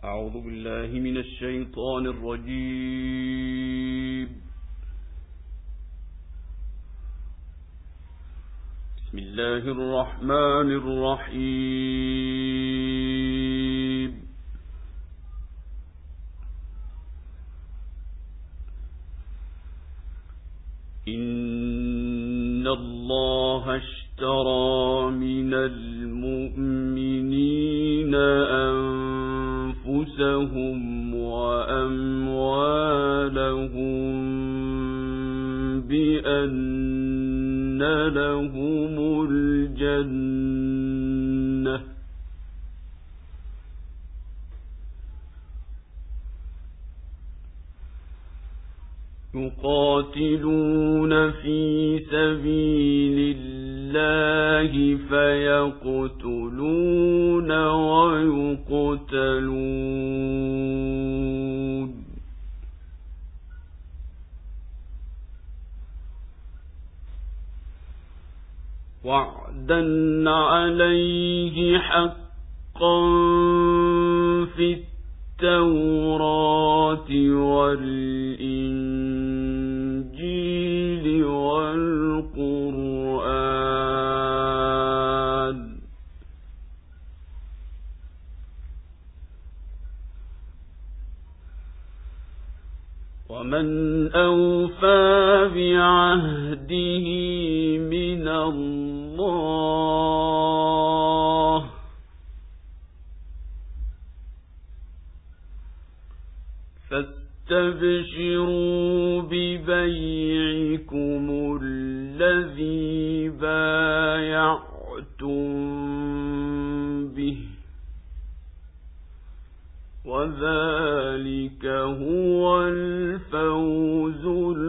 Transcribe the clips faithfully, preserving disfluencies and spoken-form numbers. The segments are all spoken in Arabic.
أعوذ بالله من الشيطان الرجيم. بسم الله الرحمن الرحيم. إن الله اشترى من المؤمنين أنفسهم وأموالهم بأن لهم الجنة يقاتلون في سبيل الله فيقتلون ويقتلون وعدا عليه حقا في التوراة والإنجيل والقرآن ومن أوفى بعهده من الله فاستبشروا ببيعكم الذي بايعتم به وذلك هو الفوز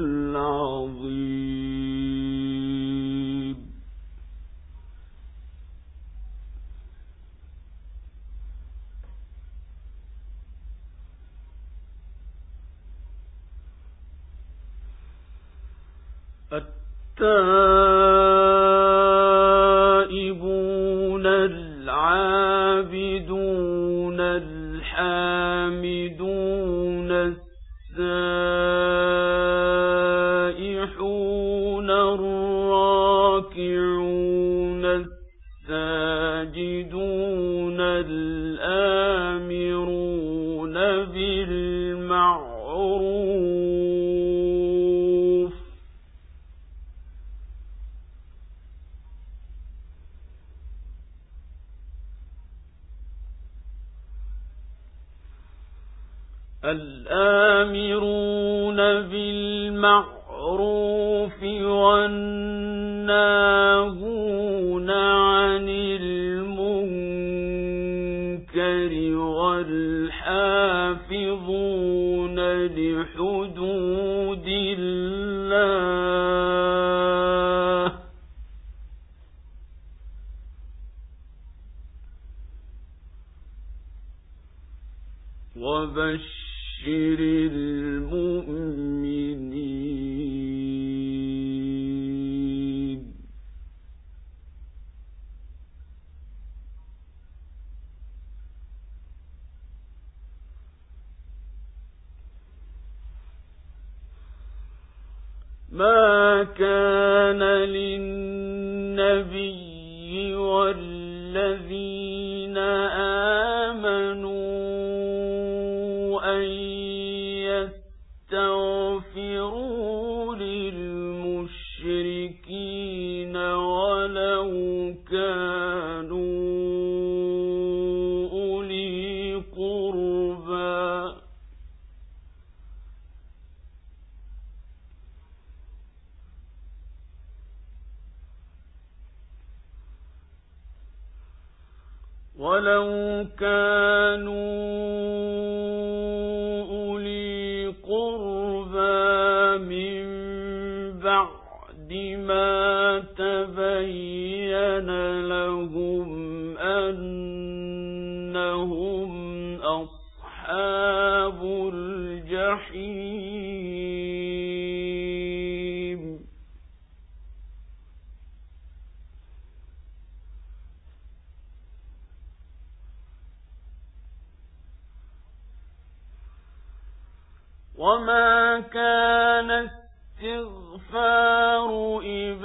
العظيم. التائبون العابدون الحامدون السائحون الراكعون الساجدون الآمرون بالمعروف الآمرون بالمعروف والناهون عن المنكر والحافظون لحدود الله وبشر المؤمنين. ما كان للنبي والذين آمنوا أن يستغفروا للمشركين ولو كانوا أولي قربى ولو كانوا أولي قربى من بعد ما تبين لهم أنهم أصحاب الجحيم وما كان استغفار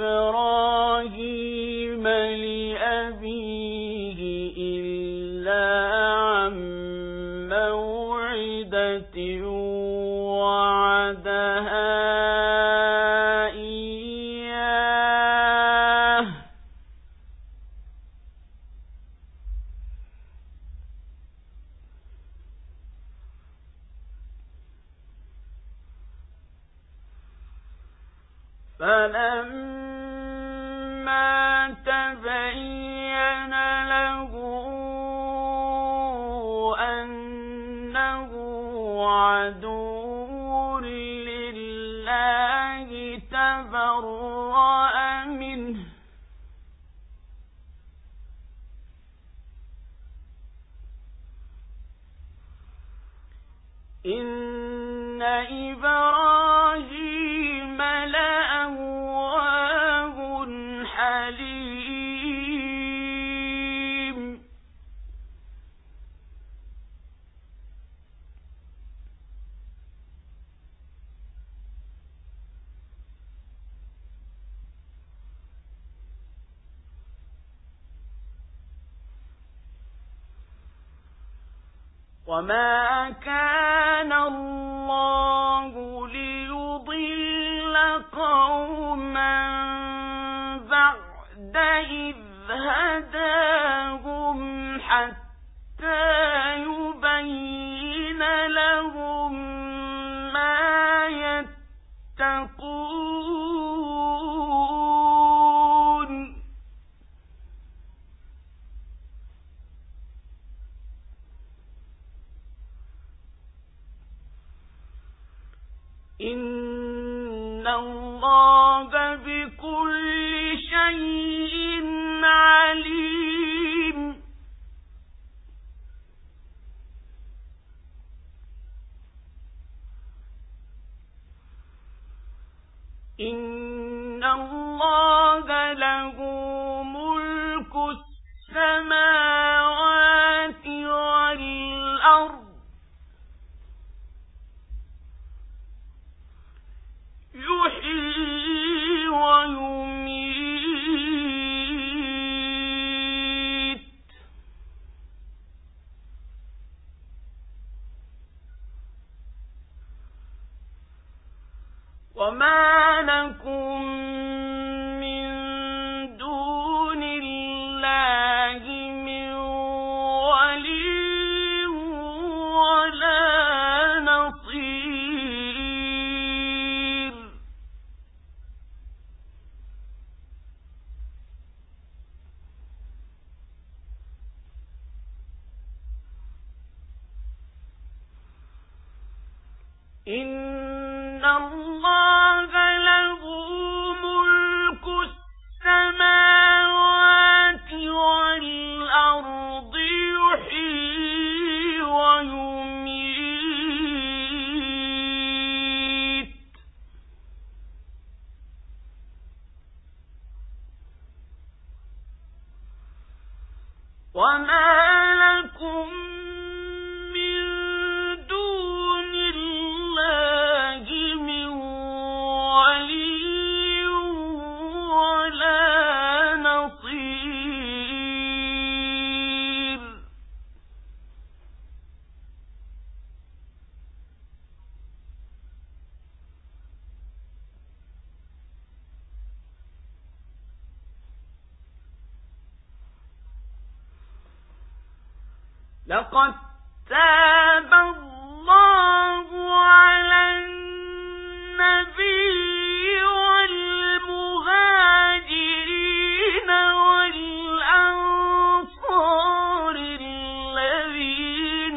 إبراهيم لأبيه إلا عن موعدة وعدها إياه فلما تبين له أنه عدو لله تبرأ منه إن إبراهيم لأواه حليم وما كان الله ليضل قوما بعد إذ هداهم حتى يبين لهم ما يتقون إن الله بكل شيء عليم إن الله له ملك السماوات والأرض يحيي ويميت وما لكم من دون الله من ولي ولا نصير إن الله له ملك السماوات والأرض يحيي ويميت وما لكم لقد تاب الله على النبي والمهاجرين والأنصار الذين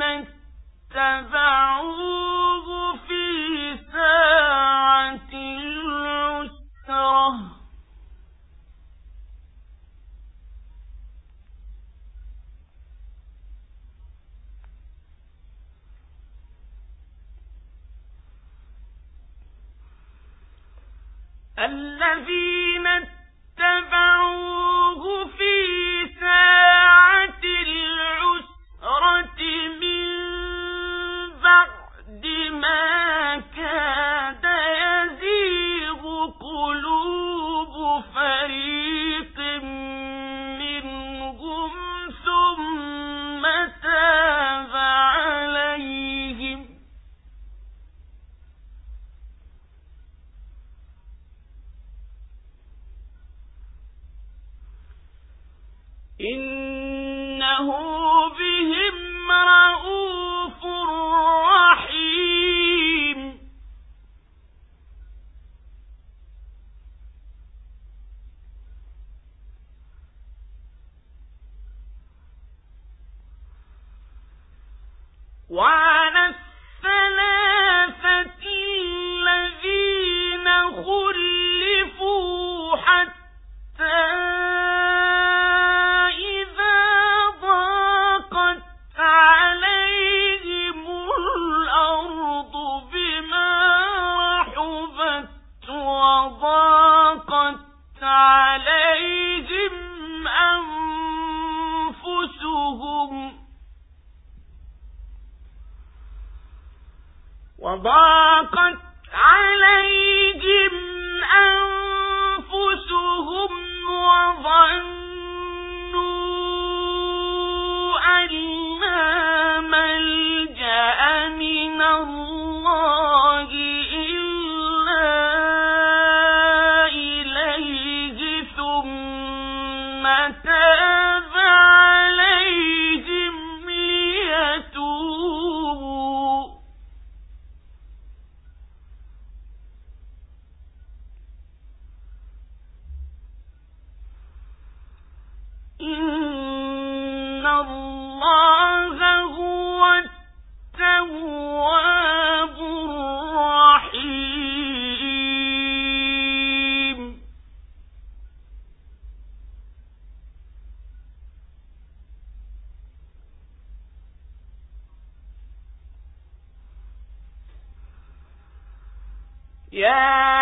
اتبعوه في ساعة العسرة الذين اتبعوه في ساعة العسرة من بعد ما وعلى الثلاثة الذين خلفوا حتى إذا ضاقت عليهم الأرض بما رحبت وضاقت عليهم أنفسهم وضاقت عليهم أنفسهم وظنوا أن لا ملجأ من الله إلا إليه ثم تاب عليهم ليتوبوا إن الله هو التواب الرحيم. يا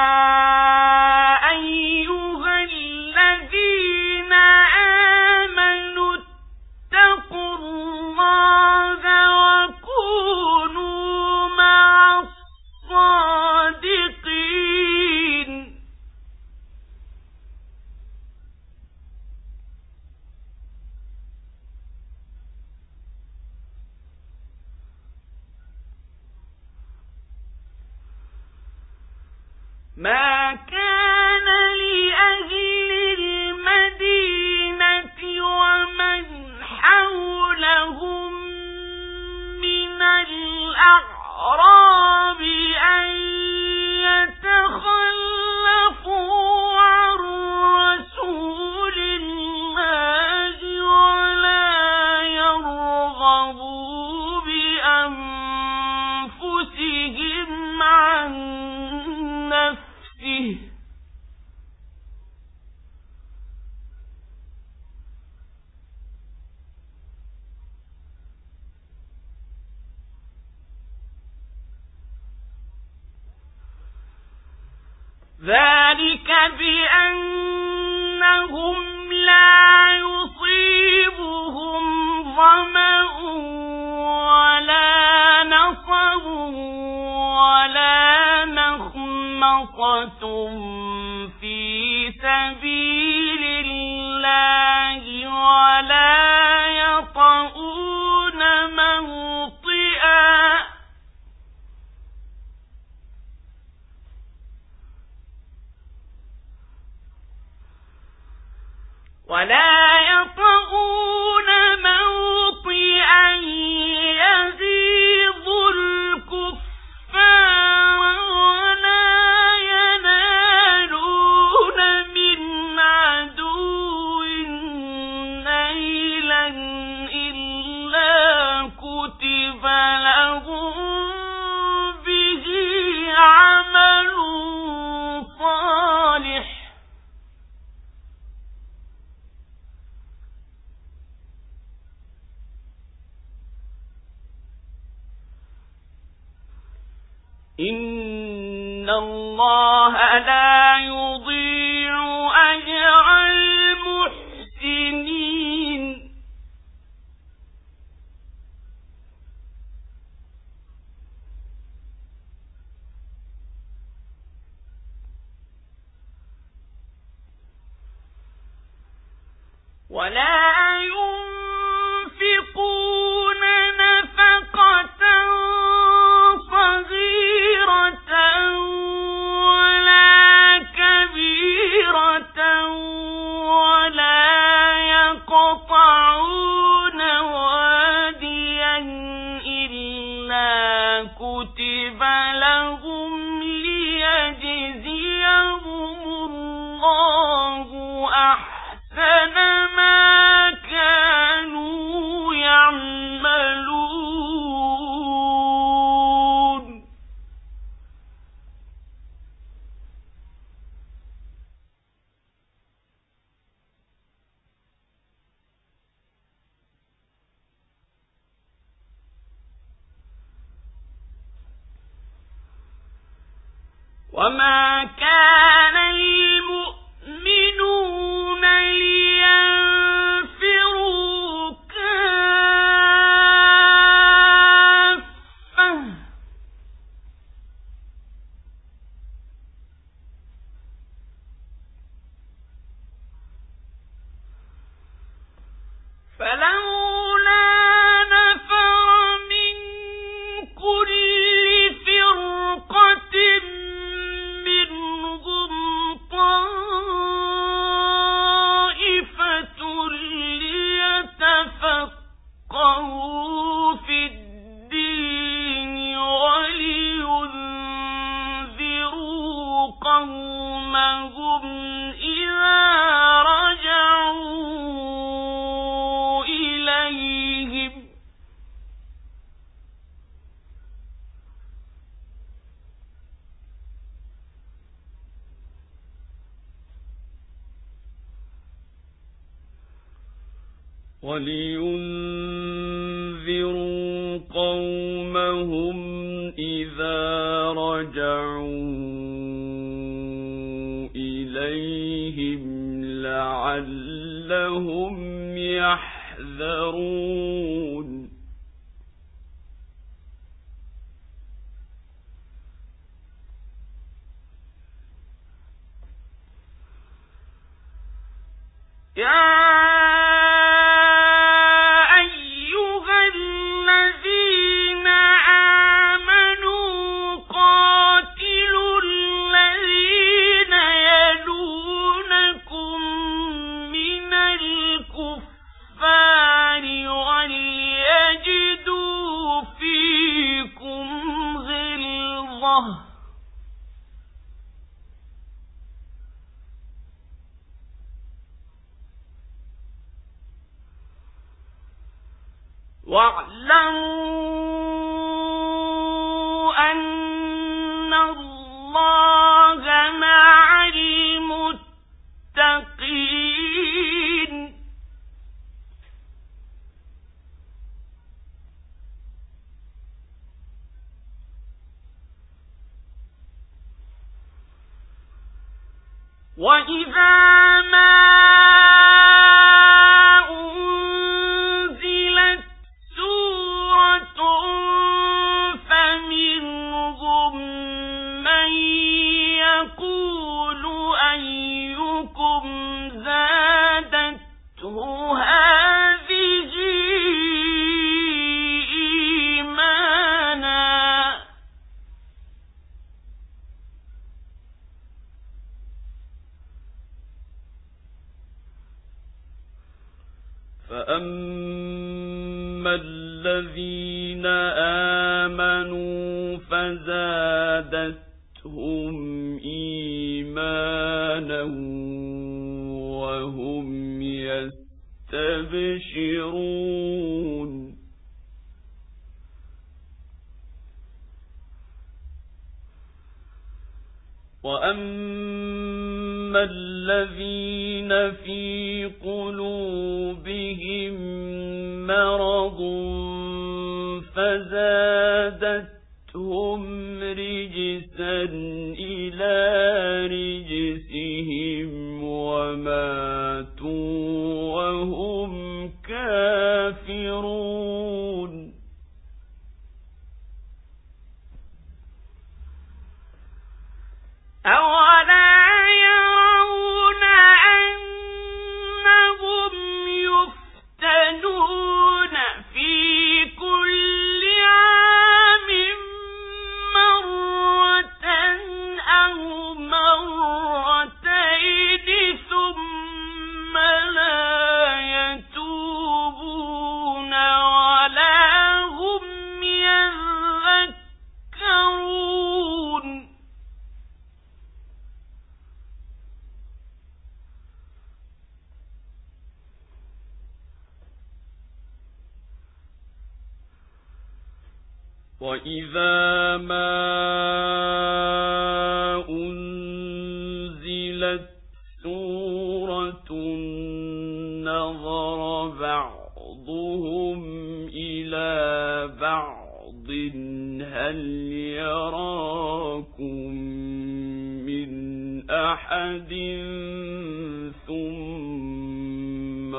ما كان لأهل المدينة ومن حولهم من الأعراب أن يتخلفوا عن رسول الله ولا يرغبوا بأنفسهم عن نفسه ذلك بأنهم لا يصيبهم ظمأ ولا نصب ولا مخمصة في سبيل الله ولا يطؤون موطئا ولا يطؤون موطئا يغيظ الكفار ولا ينالون من عدو نيلا إلا كتب لهم به عمل صالح إن الله لا يضيع أجر المحسنين. ولا ينفقون نفقة صغيرة ولا كبيرة ولا يقطعون واديا إلا كتب لهم ليجزيهم الله أحسن ما كانوا يعملون. وما كان المؤمنون لينفروا كافة فلولا نفر من كل فرقة منهم طائفة ليتفقهوا في الدين ولينذروا قومهم إذا رجعوا إليهم ولينذروا قومهم إذا رجعوا إليهم لعلهم يحذرون يا واعلموا أن الله مع المتقين وإذا ما فأما الذين آمنوا فزادتهم إيمانا وهم يستبشرون وأما الذين في قلوبهم مرض فزادتهم رجسا إلى رجسهم وماتوا وهم كافرون أولا يرون أنهم يفتنون في كل عام مرة أو مرتين ثم لا يتوبون ولا هم يذكرون وإذا ما أنزلت سورة نظر بعضهم إلى بعض هل يراكم أحد ثم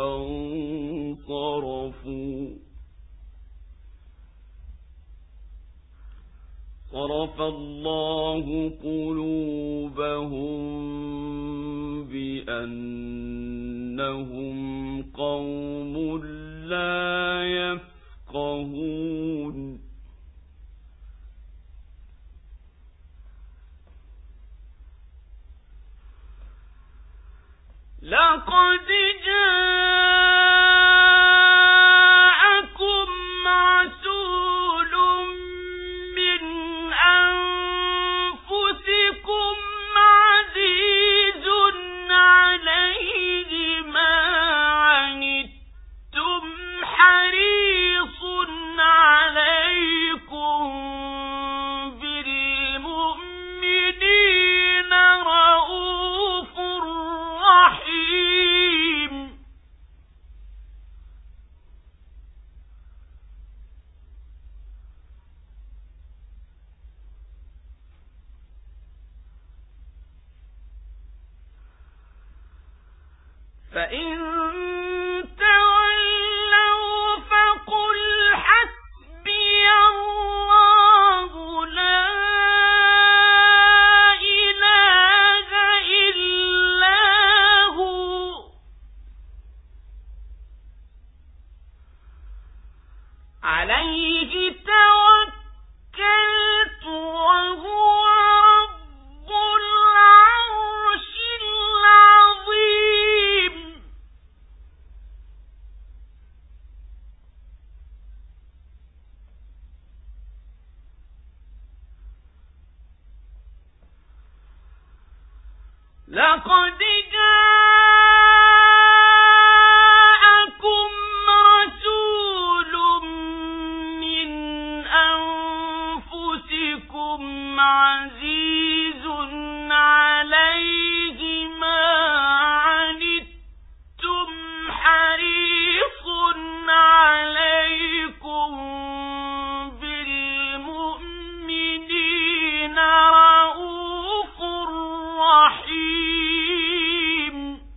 انصرفوا صرف الله قلوبهم بأنهم قوم لا يفقهون لقد جاءكم رسول من أنفسكم عزيز عليه ما عنتم حريص عليكم بالمؤمنين رؤوف رحيم فإن تولوا فقل حسبي الله لا إله إلا هو عليه توكلت وهو رب العرش العظيم لقد جاءكم رسول من أنفسكم عزيز عليه ما عنتم حريص عليكم بالمؤمنين رؤوف رحيم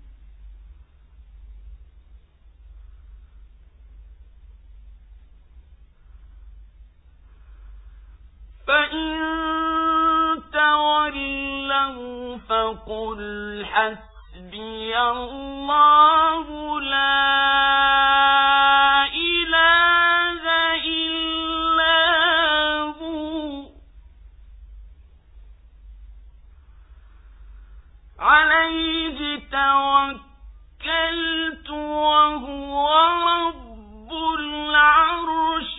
فإن تولوا فقل حسبي الله لا إله إلا هو عليه توكلت وهو رب العرش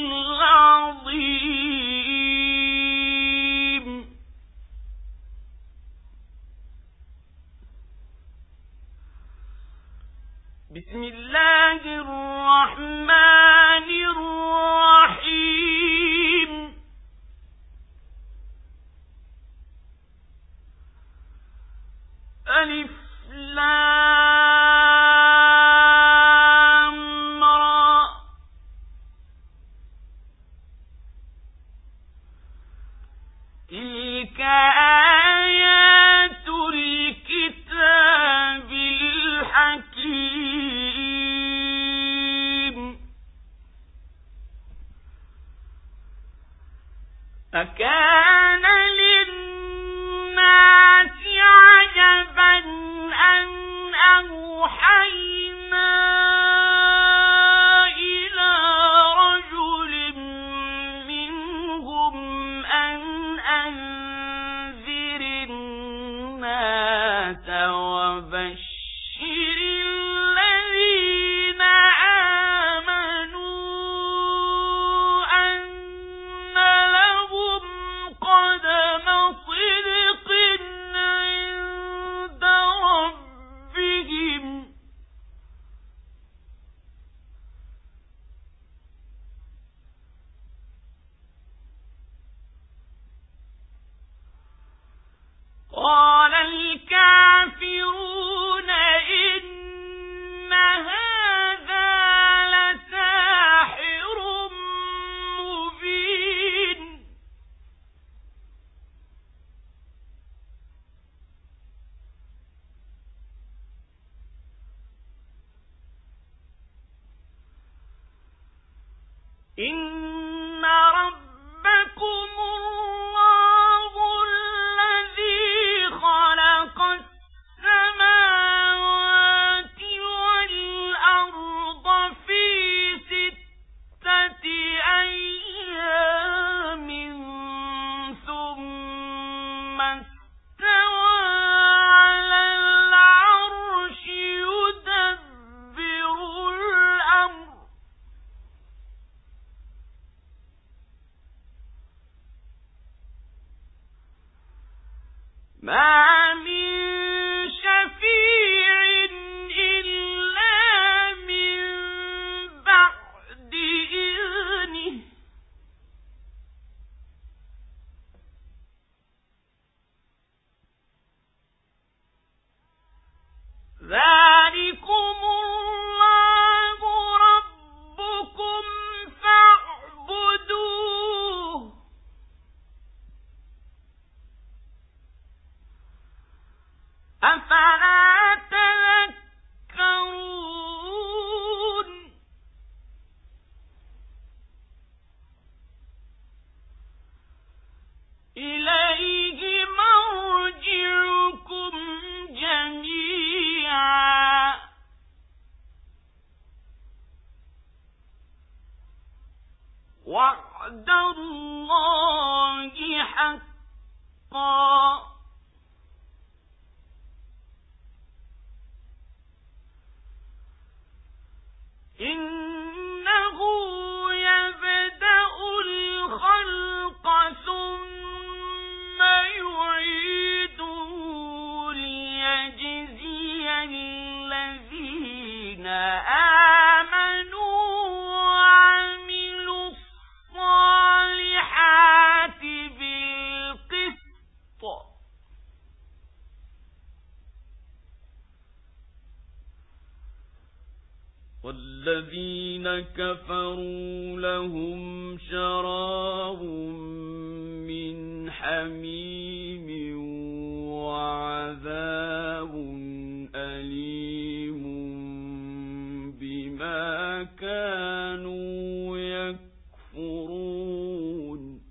العظيم بسم الله الرحمن الرحيم ألف لام را تلك آيات الكتاب الحكيم أكان للناس عجبا أن أوحينا إلى رجل منهم أن أنذر الناس وبشر الذين آمنوا أن لهم قدم إن ربكم الله الذي خلق السماوات والأرض في ستة أيام ثم استوى على العرش يدبر الأمر ما من شفيع إلا من بعد إذنه ذلكم الله ربكم فاعبدوه أفلا تذكرون إليه مرجعكم جميعا وعد الله حقا إنه يبدأ الخلق ثم يعيده ليجزي الذين آمنوا وعملوا الصالحات بالقسط والذين كفروا لهم شراب من حميم وعذاب أليم بما كانوا يكفرون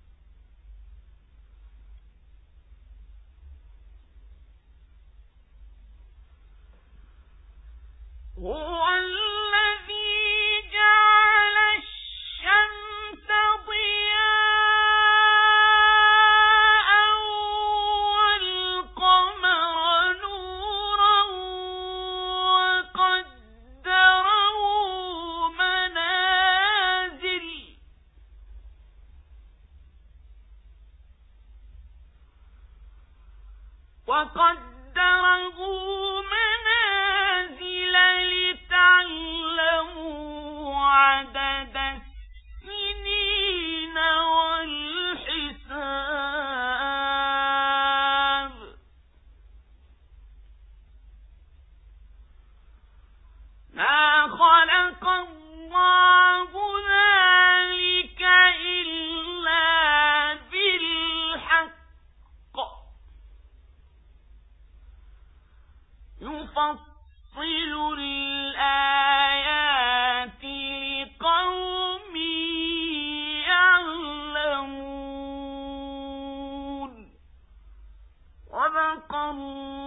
هو الذي جعل الشمس ضياء والقمر نورا وقدره منازل وقدره منازل لتعلموا عدد السنين والحساب ما خلق الله ذلك إلا بالحق يفصل الآيات لقوم يعلمون. صدق الله